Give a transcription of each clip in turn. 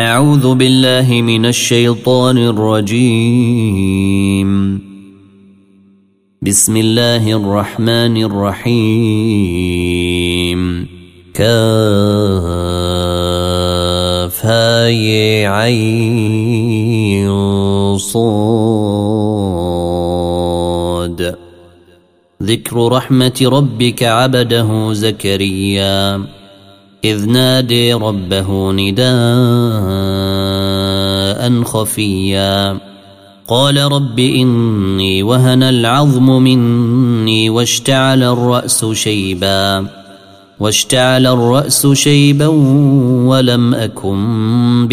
أعوذ بالله من الشيطان الرجيم. بسم الله الرحمن الرحيم. كافها يا عين صاد. ذكر رحمة ربك عبده زكريا إذ نادي ربه نداء خفيا قال رب إني وهن العظم مني واشتعل الرأس شيبا ولم أكن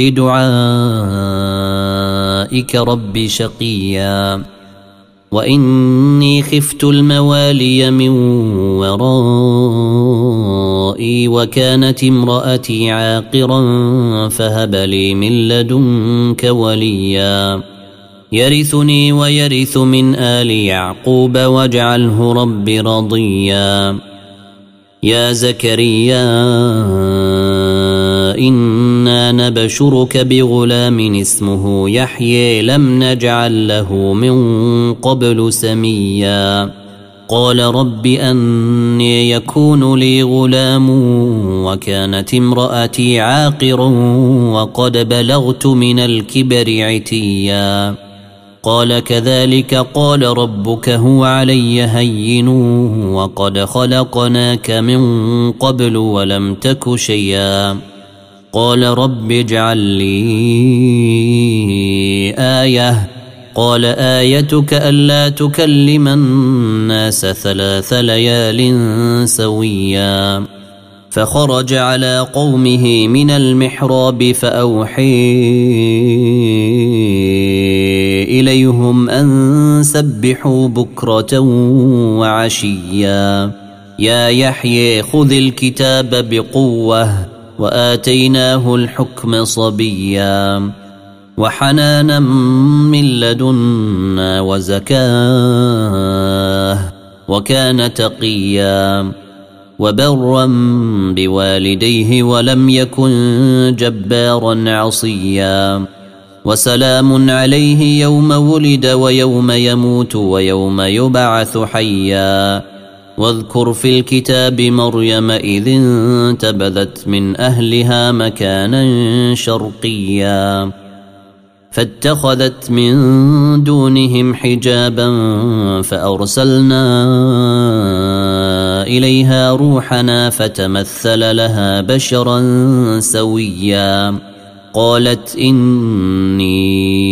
بدعائك رب شقيا وإني خفت الموالي من ورائي وكانت امرأتي عاقرا فهب لي من لدنك وليا يرثني ويرث من آل يعقوب واجعله رب رضيا. يا زكريا إنا نبشرك بغلام اسمه يحيى لم نجعل له من قبل سميا قال رب أني يكون لي غلام وكانت امرأتي عاقرا وقد بلغت من الكبر عتيا قال كذلك قال ربك هو علي هين وقد خلقناك من قبل ولم تك شيئا قال رب اجعل لي آية قال آيتك ألا تكلم الناس 3 ليال سويا فخرج على قومه من المحراب فأوحي إليهم أن سبحوا بكرة وعشيا يا يحيى خذ الكتاب بقوة وآتيناه الحكم صبيا وحنانا من لدنا وزكاه وكان تقيا وبرا بوالديه ولم يكن جبارا عصيا وسلام عليه يوم ولد ويوم يموت ويوم يبعث حيا واذكر في الكتاب مريم إذ انتبذت من أهلها مكانا شرقيا فاتخذت من دونهم حجابا فأرسلنا إليها روحنا فتمثل لها بشرا سويا قالت إني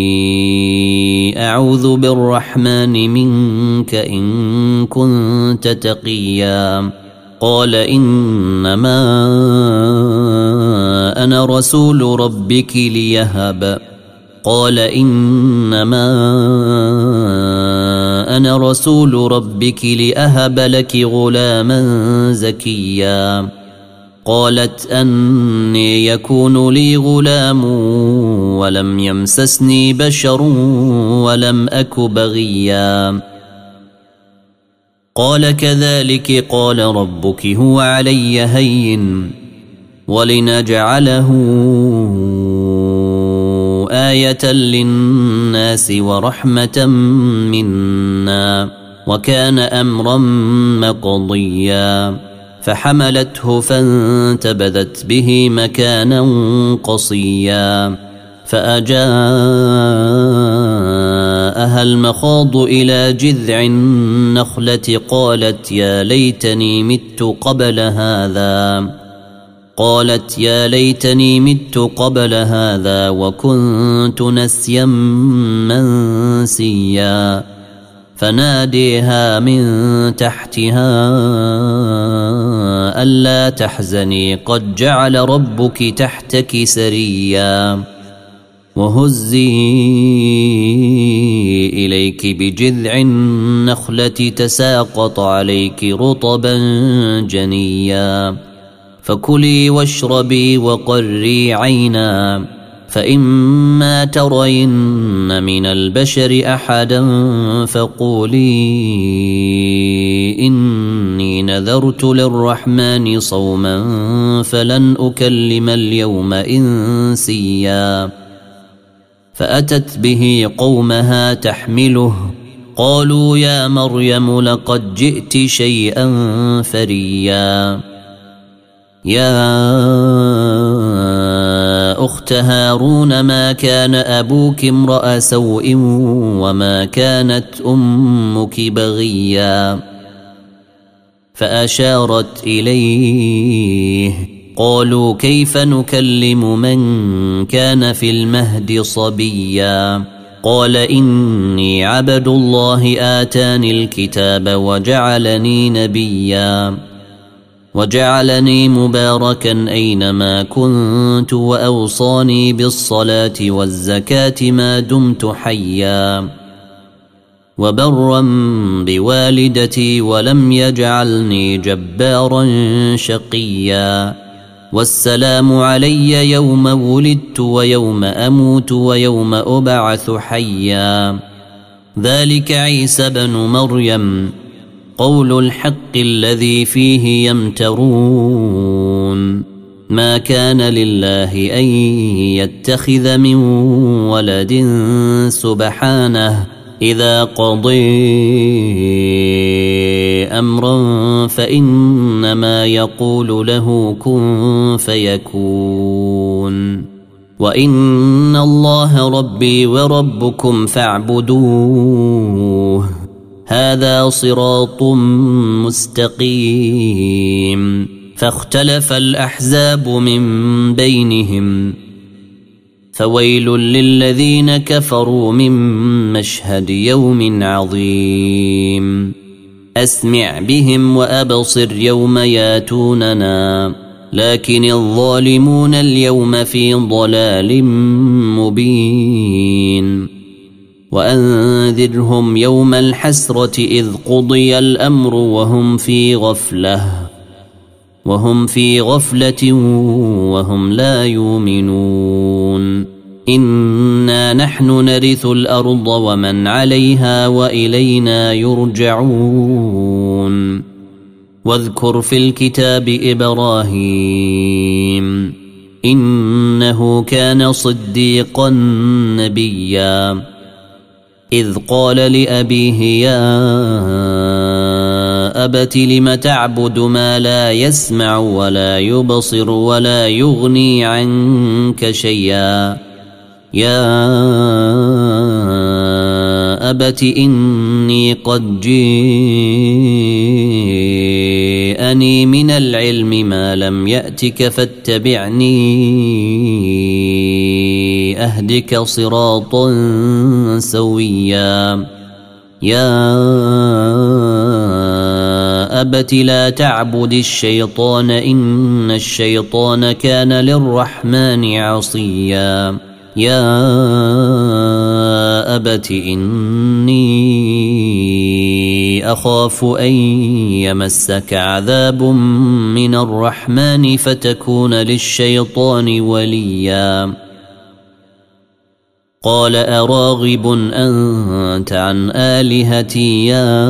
أعوذ بالرحمن منك إن كنت تقيا قال إنما أنا رسول ربك ليهب قال إنما أنا رسول ربك لأهب لك غلاما زكيا قالت أني يكون لي غلام ولم يمسسني بشر ولم أك بغيا قال كذلك قال ربك هو علي هين ولنجعله آية للناس ورحمة منا وكان أمرا مقضيا فحملته فانتبذت به مكانا قصيا فأجاءها المخاض إلى جذع النخلة قالت يا ليتني مت قبل هذا وكنت نسيا منسيا فناديها من تحتها ألا تحزني قد جعل ربك تحتك سريا وهزي إليك بجذع النخلة تساقط عليك رطبا جنيا فكلي واشربي وقري عينا فإما ترين من البشر أحدا فقولي إني نذرت للرحمن صوما فلن أكلم اليوم إنسيا فأتت به قومها تحمله قالوا يا مريم لقد جئت شيئا فريا يا أخت هارون ما كان أبوك امرأ سوء وما كانت أمك بغيا فأشارت إليه قالوا كيف نكلم من كان في المهد صبيا قال إني عبد الله آتاني الكتاب وجعلني نبيا وجعلني مباركا أينما كنت وأوصاني بالصلاة والزكاة ما دمت حيا وبرا بوالدتي ولم يجعلني جبارا شقيا والسلام علي يوم ولدت ويوم أموت ويوم أبعث حيا ذلك عيسى بن مريم قول الحق الذي فيه يمترون ما كان لله أن يتخذ من ولد سبحانه إذا قضي أمرا فإنما يقول له كن فيكون وإن الله ربي وربكم فاعبدوه هذا صراط مستقيم فاختلف الأحزاب من بينهم فويل للذين كفروا من مشهد يوم عظيم أسمع بهم وأبصر يوم ياتوننا لكن الظالمون اليوم في ضلال مبين وأنذرهم يوم الحسرة إذ قضي الأمر وهم في غفلة وهم لا يؤمنون إنا نحن نرث الأرض ومن عليها وإلينا يرجعون واذكر في الكتاب إبراهيم إنه كان صديقا نبيا إذ قال لأبيه يا أبت لم تعبد ما لا يسمع ولا يبصر ولا يغني عنك شيئا يا أبت إني قد جيءني من العلم ما لم يأتك فاتبعني أهدك صراطا سويا يا أبت لا تعبد الشيطان إن الشيطان كان للرحمن عصيا يا أبت إني أخاف أن يمسك عذاب من الرحمن فتكون للشيطان وليا قال أراغب أنت عن آلهتي يا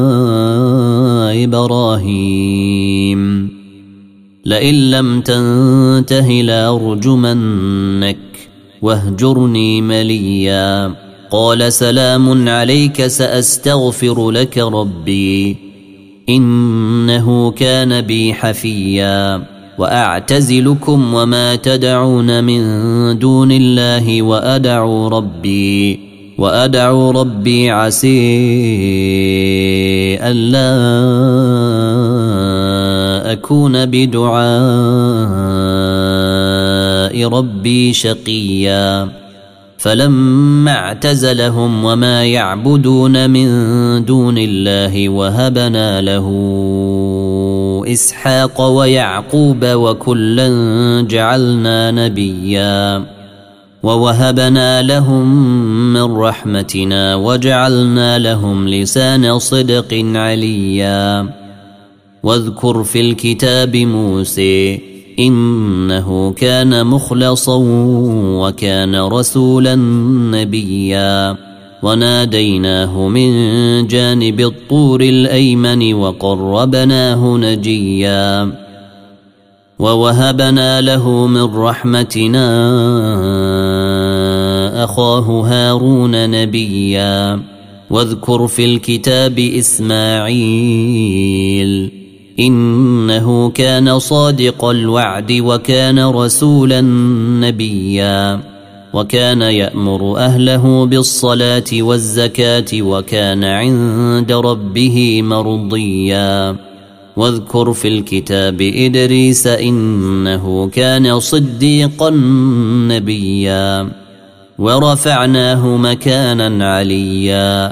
إبراهيم لئن لم تنته لأرجمنك واهجرني مليا قال سلام عليك سأستغفر لك ربي إنه كان بي حفيا وأعتزلكم وما تدعون من دون الله وأدعو ربي عسي ألا أكون بدعاء ربي شقيا فلما اعتزلهم وما يعبدون من دون الله وهبنا له إسحاق ويعقوب وكلا جعلنا نبيا ووهبنا لهم من رحمتنا وجعلنا لهم لسان صدق عليا واذكر في الكتاب موسى إنه كان مخلصا وكان رسولا نبيا وناديناه من جانب الطور الأيمن وقربناه نجيا ووهبنا له من رحمتنا أخاه هارون نبيا واذكر في الكتاب إسماعيل إنه كان صادق الوعد وكان رسولا نبيا وكان يأمر أهله بالصلاة والزكاة وكان عند ربه مرضيا واذكر في الكتاب إدريس إنه كان صديقا نبيا ورفعناه مكانا عليا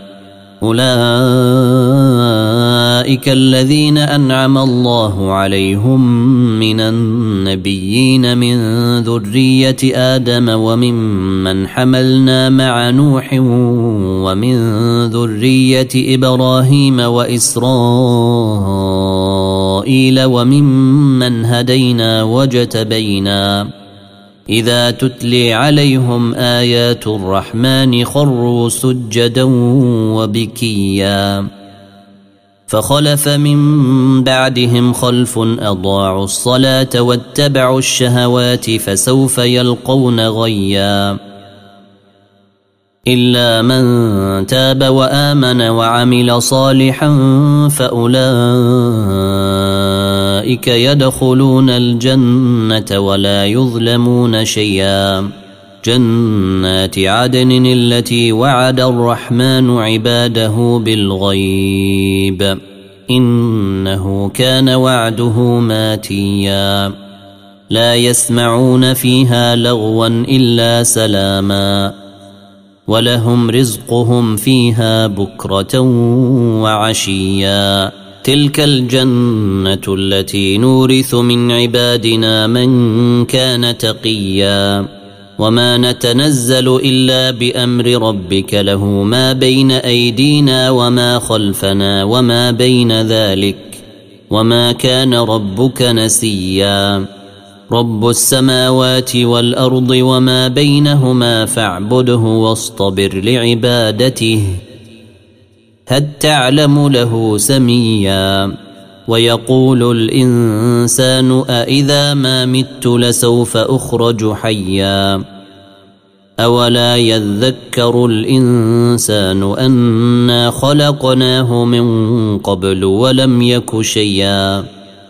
أولئك الذين أنعم الله عليهم من النبيين من ذرية آدم وممن حملنا مع نوح ومن ذرية إبراهيم وإسرائيل وممن هدينا واجتبينا إذا تتلي عليهم آيات الرحمن خروا سجدا وبكيا فخلف من بعدهم خلف أضاعوا الصلاة واتبعوا الشهوات فسوف يلقون غيا إلا من تاب وآمن وعمل صالحا فأولئك يدخلون الجنة ولا يظلمون شيئا جنات عدن التي وعد الرحمن عباده بالغيب إنه كان وعده ماتيا لا يسمعون فيها لغوا إلا سلاما ولهم رزقهم فيها بكرة وعشيا تلك الجنة التي نورث من عبادنا من كان تقيا وما نتنزل إلا بأمر ربك له ما بين أيدينا وما خلفنا وما بين ذلك وما كان ربك نسيا رب السماوات والأرض وما بينهما فاعبده واصطبر لعبادته هل تعلم له سميا ويقول الإنسان أإذا ما مت لسوف أخرج حيا أولا يذكر الإنسان أنا خلقناه من قبل ولم يك شيئا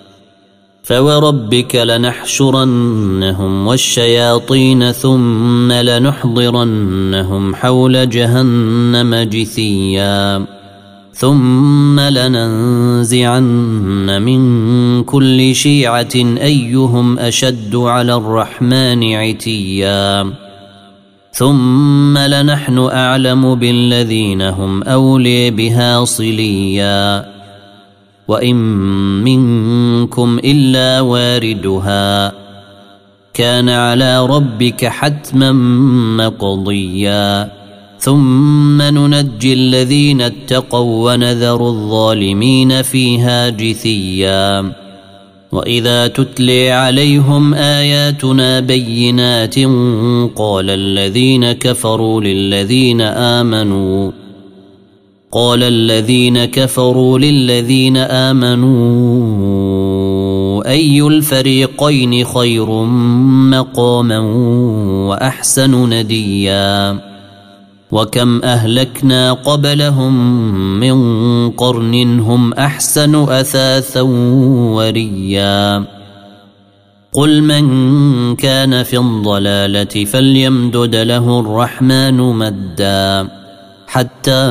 فوربك لنحشرنهم والشياطين ثم لنحضرنهم حول جهنم جثيا ثم لننزعن من كل شيعة أيهم أشد على الرحمن عتيا ثم لنحن أعلم بالذين هم أولي بها صليا وإن منكم إلا واردها كان على ربك حتما مقضيا ثم ننجي الذين اتقوا ونذر الظالمين فيها جثيا وإذا تتلي عليهم آياتنا بينات قال الذين كفروا للذين آمنوا أي الفريقين خير مقاما وأحسن نديا وكم أهلكنا قبلهم من قرن هم أحسن أثاثا وريا قل من كان في الضلالة فليمدد له الرحمن مدا حتى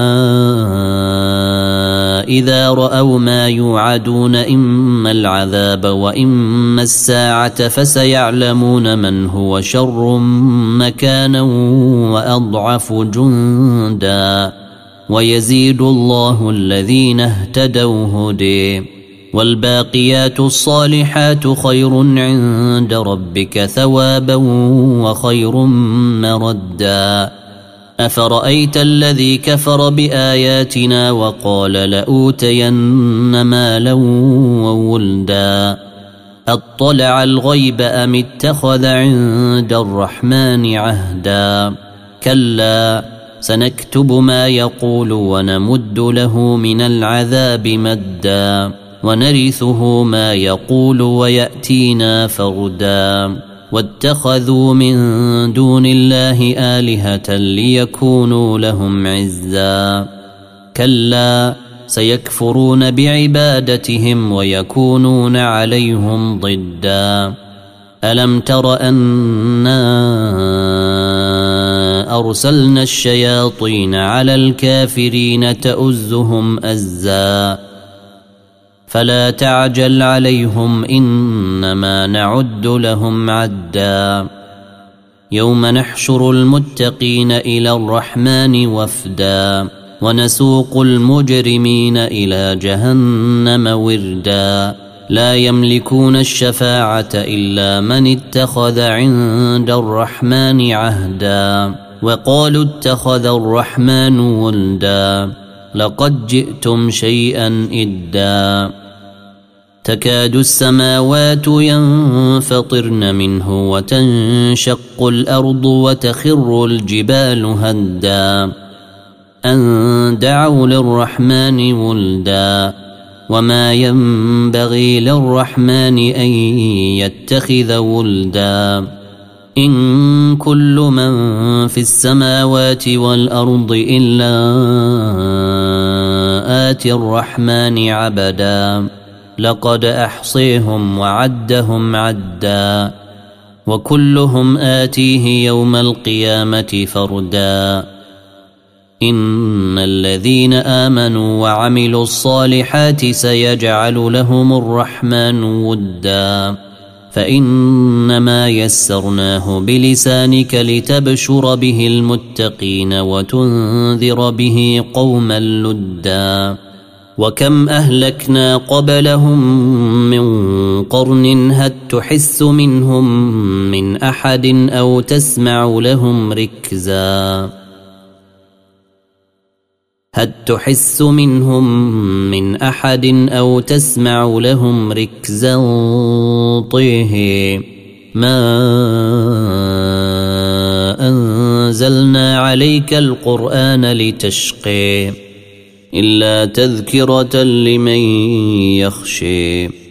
إذا رأوا ما يوعدون إما العذاب وإما الساعة فسيعلمون من هو شر مكانا وأضعف جندا ويزيد الله الذين اهتدوا هدي والباقيات الصالحات خير عند ربك ثوابا وخير مردا أفرأيت الذي كفر بآياتنا وقال لأوتين مالا وولدا أطلع الغيب أم اتخذ عند الرحمن عهدا كلا سنكتب ما يقول ونمد له من العذاب مدا ونرثه ما يقول ويأتينا فردا واتخذوا من دون الله آلهة ليكونوا لهم عزا كلا سيكفرون بعبادتهم ويكونون عليهم ضدا ألم تر أنا أرسلنا الشياطين على الكافرين تؤزهم أزا فلا تعجل عليهم إنما نعد لهم عدا يوم نحشر المتقين إلى الرحمن وفدا ونسوق المجرمين إلى جهنم وردا لا يملكون الشفاعة إلا من اتخذ عند الرحمن عهدا وقالوا اتخذ الرحمن ولدا لقد جئتم شيئا إدا تكاد السماوات ينفطرن منه وتنشق الأرض وتخر الجبال هدا أن دعوا للرحمن ولدا وما ينبغي للرحمن أن يتخذ ولدا إن كل من في السماوات والأرض إلا آتي الرحمن عبدا لقد أحصيهم وعدهم عدا وكلهم آتيه يوم القيامة فردا إن الذين آمنوا وعملوا الصالحات سيجعل لهم الرحمن ودا فإنما يسرناه بلسانك لتبشر به المتقين وتنذر به قوما لدا وكم أهلكنا قبلهم من قرن هل تحس منهم من أحد أو تسمع لهم ركزا هل تحس منهم من أحد أو تسمع لهم ركزا طيه ما أنزلنا عليك القرآن لتشقي إلا تذكرة لمن يخشي